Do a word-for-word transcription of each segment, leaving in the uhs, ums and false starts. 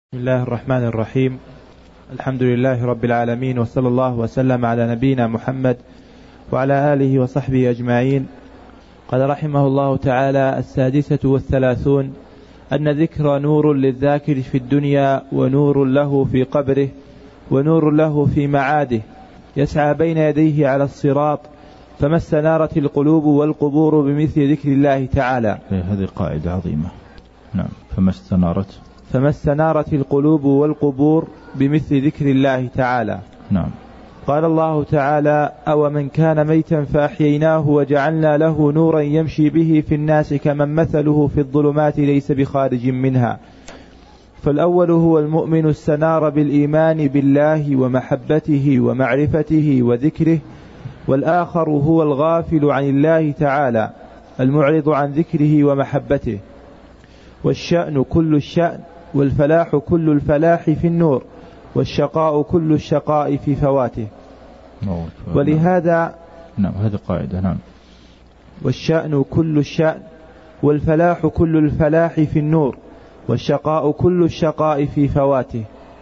بسم الله الرحمن الرحيم. الحمد لله رب العالمين، وصلى الله وسلم على نبينا محمد وعلى آله وصحبه أجمعين. قال رحمه الله تعالى: السادسة والثلاثون أن ذكر نور للذاكر في الدنيا ونور له في قبره ونور له في معاده، يسعى بين يديه على الصراط، فما استنارت القلوب والقبور بمثل ذكر الله تعالى. هذه قاعدة عظيمة. نعم. فما استنارت فما استنارت القلوب والقبور بمثل ذكر الله تعالى. نعم. قال الله تعالى: أو من كان ميتا فأحييناه وجعلنا له نورا يمشي به في الناس كمن مثله في الظلمات ليس بخارج منها. فالأول هو المؤمن استنار بالإيمان بالله ومحبته ومعرفته وذكره، والآخر هو الغافل عن الله تعالى المعرض عن ذكره ومحبته. والشأن كل الشأن، والفلاح كل الفلاح في النور، والشقاء كل الشقاء في فواته. ولهذا نعم هذه قاعدة. نعم. والشأن كل الشأن، والفلاح كل الفلاح في النور، والشقاء كل الشقاء في فواته.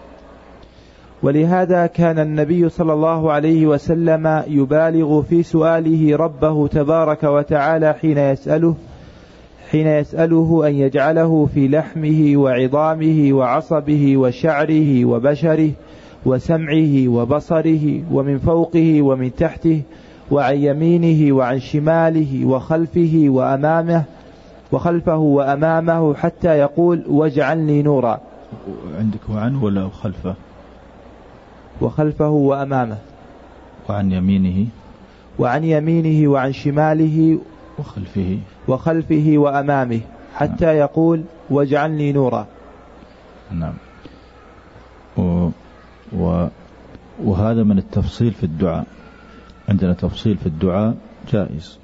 ولهذا كان النبي صلى الله عليه وسلم يبالغ في سؤاله ربه تبارك وتعالى حين يسأله حين يسأله أن يجعله في لحمه وعظامه وعصبه وشعره وبشره وسمعه وبصره، ومن فوقه ومن تحته، وعن يمينه وعن شماله، وخلفه وأمامه وخلفه وأمامه، حتى يقول: واجعلني نورا. عندك وعن ولا خلفه؟ وخلفه وأمامه. وعن يمينه وعن يمينه وعن شماله وخلفه وخلفه وأمامه، حتى نعم. يقول: واجعلني نورا. نعم. و... و... وهذا من التفصيل في الدعاء. عندنا تفصيل في الدعاء جائز،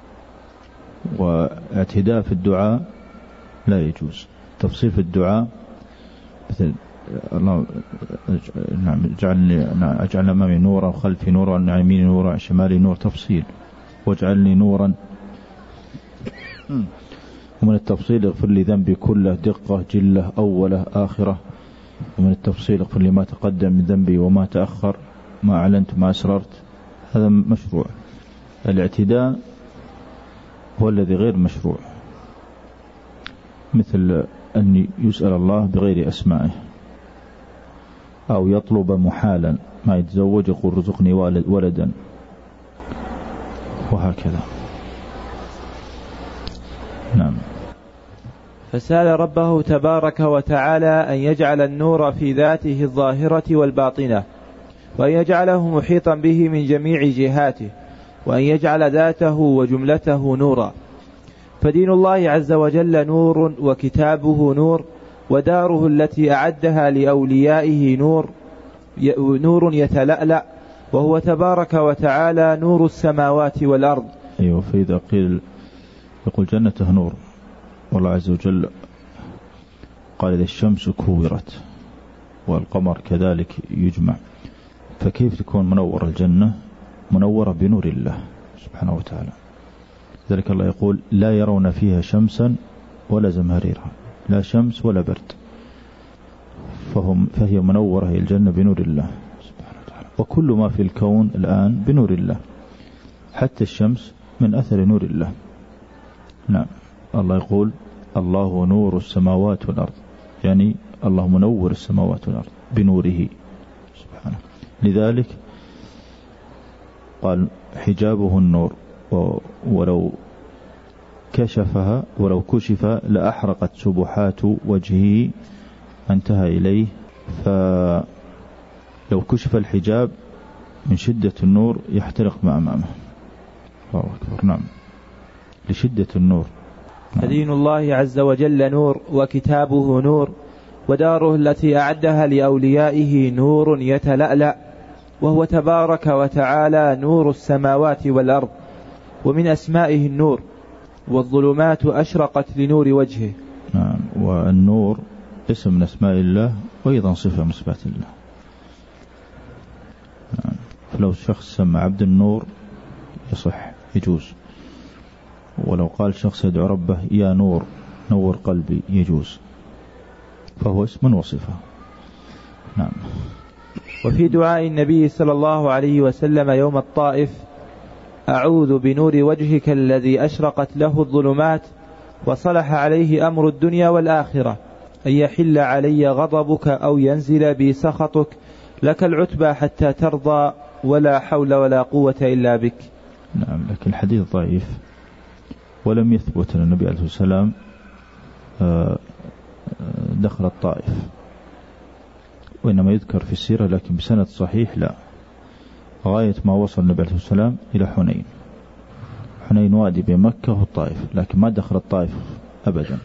واعتداء في الدعاء لا يجوز. تفصيل في الدعاء مثل الله نعم اجعلني اجعل امامي نورا وخلفي نورا وعن يميني نورا وعن شمالي نور، تفصيل. واجعلني نورا. ومن التفصيل: اغفر لي ذنبي كله، دقة جلة أوله آخرة. ومن التفصيل: اغفر لي ما تقدم من ذنبي وما تأخر، ما أعلنت ما أسررت. هذا مشروع. الاعتداء هو الذي غير مشروع، مثل أن يسأل الله بغير أسمائه، أو يطلب محالا، ما يتزوج يقول رزقني ولدا، وهكذا. نعم. فسأل ربه تبارك وتعالى أن يجعل النور في ذاته الظاهرة والباطنة، وأن يجعله محيطا به من جميع جهاته، وأن يجعل ذاته وجملته نورا. فدين الله عز وجل نور، وكتابه نور، وداره التي أعدها لأوليائه نور نور يتلألأ، وهو تبارك وتعالى نور السماوات والأرض. أيوة. فإذا قيل يقول جنته نور، والله عز وجل قال: إذا الشمس كورت والقمر كذلك يجمع، فكيف تكون منور الجنة؟ منورة بنور الله سبحانه وتعالى. ذلك الله يقول: لا يرون فيها شمسا ولا زمهريرا، لا شمس ولا برد، فهم فهي منورة هي الجنة بنور الله سبحانه وتعالى. وكل ما في الكون الآن بنور الله، حتى الشمس من أثر نور الله. نعم. الله يقول: الله نور السماوات والأرض، يعني الله منور السماوات والأرض بنوره سبحانه. لذلك قال: حجابه النور، ولو كشفها ولو كشف لأحرقت سبحات وجهه، انتهى إليه. فلو كشف الحجاب من شدة النور يحترق ما أمامه. الله أكبر. نعم. لشدة النور. فدين الله عز وجل نور، وكتابه نور، وداره التي أعدها لأوليائه نور يتلألأ، وهو تبارك وتعالى نور السماوات والأرض. ومن أسمائه النور، والظلمات أشرقت لنور وجهه. نعم. والنور اسم من أسماء الله، وأيضا صفة من صفات الله. نعم. فلو شخص سمى عبد النور يصح، يجوز. ولو قال شخص يدعو ربه: يا نور نور قلبي، يجوز. فهو اسم وصفة. نعم. وفي دعاء النبي صلى الله عليه وسلم يوم الطائف: أعوذ بنور وجهك الذي أشرقت له الظلمات وصلح عليه أمر الدنيا والآخرة أن يحل علي غضبك أو ينزل بي سخطك، لك العتبى حتى ترضى، ولا حول ولا قوة إلا بك. نعم. لكن الحديث ضعيف ولم يثبت أن النبي عليه الصلاة والسلام دخل الطائف، وإنما يذكر في السيرة لكن بسند صحيح لا. غاية ما وصل النبي عليه الصلاة والسلام إلى حنين. حنين وادي بين مكة والطائف، لكن ما دخل الطائف أبدا.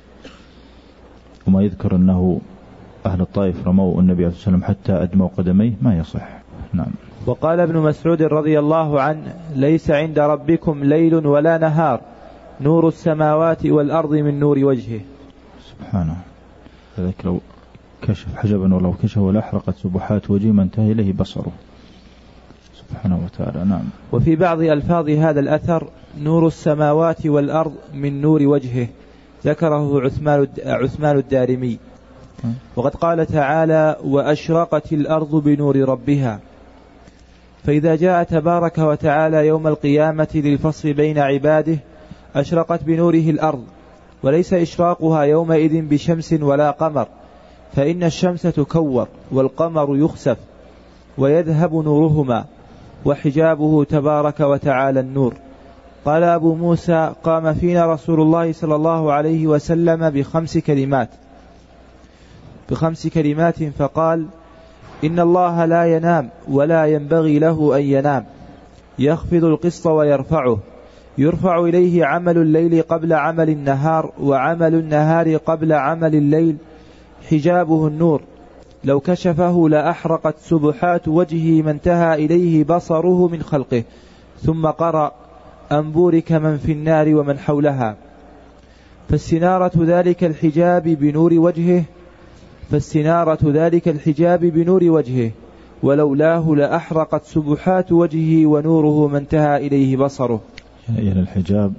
وما يذكر أنه أهل الطائف رموا النبي عليه الصلاة والسلام حتى أدموا قدميه ما يصح. نعم. وقال ابن مسعود رضي الله عنه: ليس عند ربكم ليل ولا نهار، نور السماوات والأرض من نور وجهه. سبحانه. ذلك لو كشف حجبا ولو كشف لأحرقت سبحات وجهه ما انتهى إليه بصره سبحانه وتعالى. نعم. وفي بعض ألفاظ هذا الأثر نور السماوات والأرض من نور وجهه، ذكره عثمان عثمان الدارمي. وقد قال تعالى: وأشرقت الأرض بنور ربها. فإذا جاء تبارك وتعالى يوم القيامة للفصل بين عباده أشرقت بنوره الأرض، وليس إشراقها يومئذ بشمس ولا قمر، فإن الشمس تكور والقمر يخسف ويذهب نورهما، وحجابه تبارك وتعالى النور. قال أبو موسى: قام فينا رسول الله صلى الله عليه وسلم بخمس كلمات بخمس كلمات فقال: إن الله لا ينام ولا ينبغي له أن ينام، يخفض القسط ويرفعه، يرفع إليه عمل الليل قبل عمل النهار، وعمل النهار قبل عمل الليل، حجابه النور، لو كشفه لأحرقت سبحات وجهه ما انتهى إليه بصره من خلقه. ثم قرأ: أن بورك من في النار ومن حولها. فاستنارة ذلك الحجاب بنور وجهه فاستنارة ذلك الحجاب بنور وجهه ولولاه لأحرقت سبحات وجهه ونوره ما انتهى إليه بصره. يعني الحجاب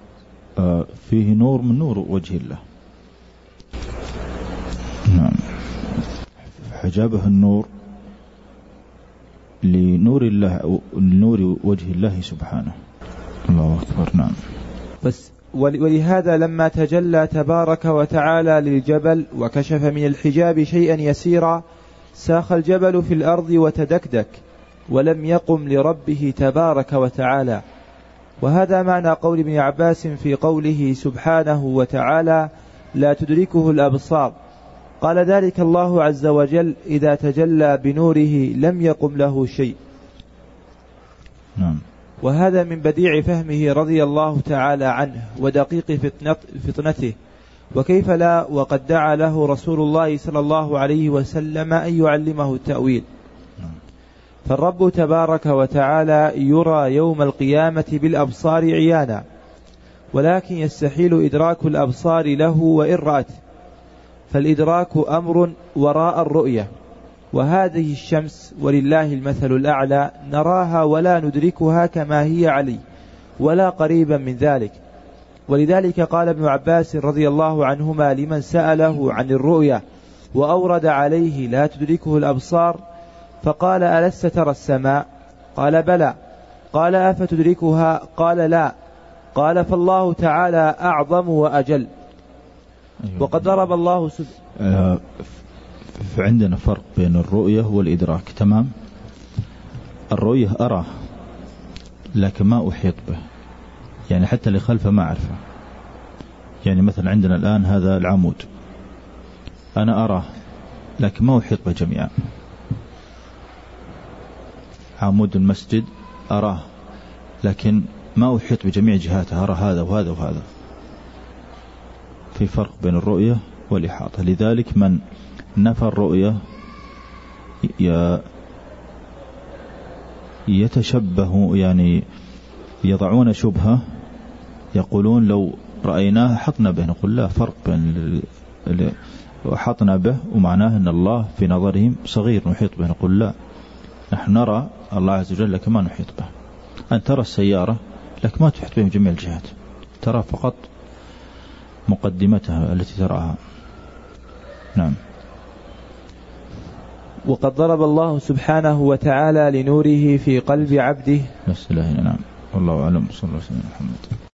فيه نور من نور وجه الله. نعم. حجابه النور لنور الله، لنور وجه الله سبحانه. الله أكبر. نعم. بس ولهذا لما تجلى تبارك وتعالى للجبل وكشف من الحجاب شيئا يسيرا ساخ الجبل في الأرض وتدكدك ولم يقم لربه تبارك وتعالى. وهذا معنى قول ابن عباس في قوله سبحانه وتعالى: لا تدركه الأبصار. قال ذلك الله عز وجل: إذا تجلى بنوره لم يقم له شيء. نعم. وهذا من بديع فهمه رضي الله تعالى عنه ودقيق فطنته، وكيف لا وقد دعا له رسول الله صلى الله عليه وسلم أن يعلمه التأويل. فالرب تبارك وتعالى يرى يوم القيامة بالأبصار عيانا، ولكن يستحيل إدراك الأبصار له وإن رأت، فالإدراك أمر وراء الرؤية. وهذه الشمس ولله المثل الأعلى نراها ولا ندركها كما هي علي ولا قريبا من ذلك. ولذلك قال ابن عباس رضي الله عنهما لمن سأله عن الرؤية وأورد عليه لا تدركه الأبصار فقال: ألست ترى السماء؟ قال: بلى. قال: أفتدركها؟ قال: لا. قال: فالله تعالى أعظم وأجل. وقد ضرب الله سبحانه. فعندنا فرق بين الرؤية والإدراك. تمام. الرؤية أراه لكن ما أحيط به، يعني حتى اللي خلفه ما أعرفه. يعني مثلا عندنا الآن هذا العمود أنا أراه لكن ما أحيط به جميعا. عمود المسجد أراه لكن ما أحيط بجميع جهاته، أرى هذا وهذا وهذا. في فرق بين الرؤية والإحاطة. لذلك من نفى الرؤية يتشبه، يعني يضعون شبهة، يقولون لو رأيناه حطنا به. نقول لا فرق بين حطنا به ومعناه أن الله في نظرهم صغير نحيط به. نقول لا، نحن نرى الله عز وجل لكن ما نحيط به. أن ترى السيارة لكن ما تحيط به من جميع الجهات، ترى فقط مقدمتها التي تراها. نعم. وقد ضرب الله سبحانه وتعالى لنوره في قلب عبده. نعم والله أعلم. صلى الله عليه وسلم محمد.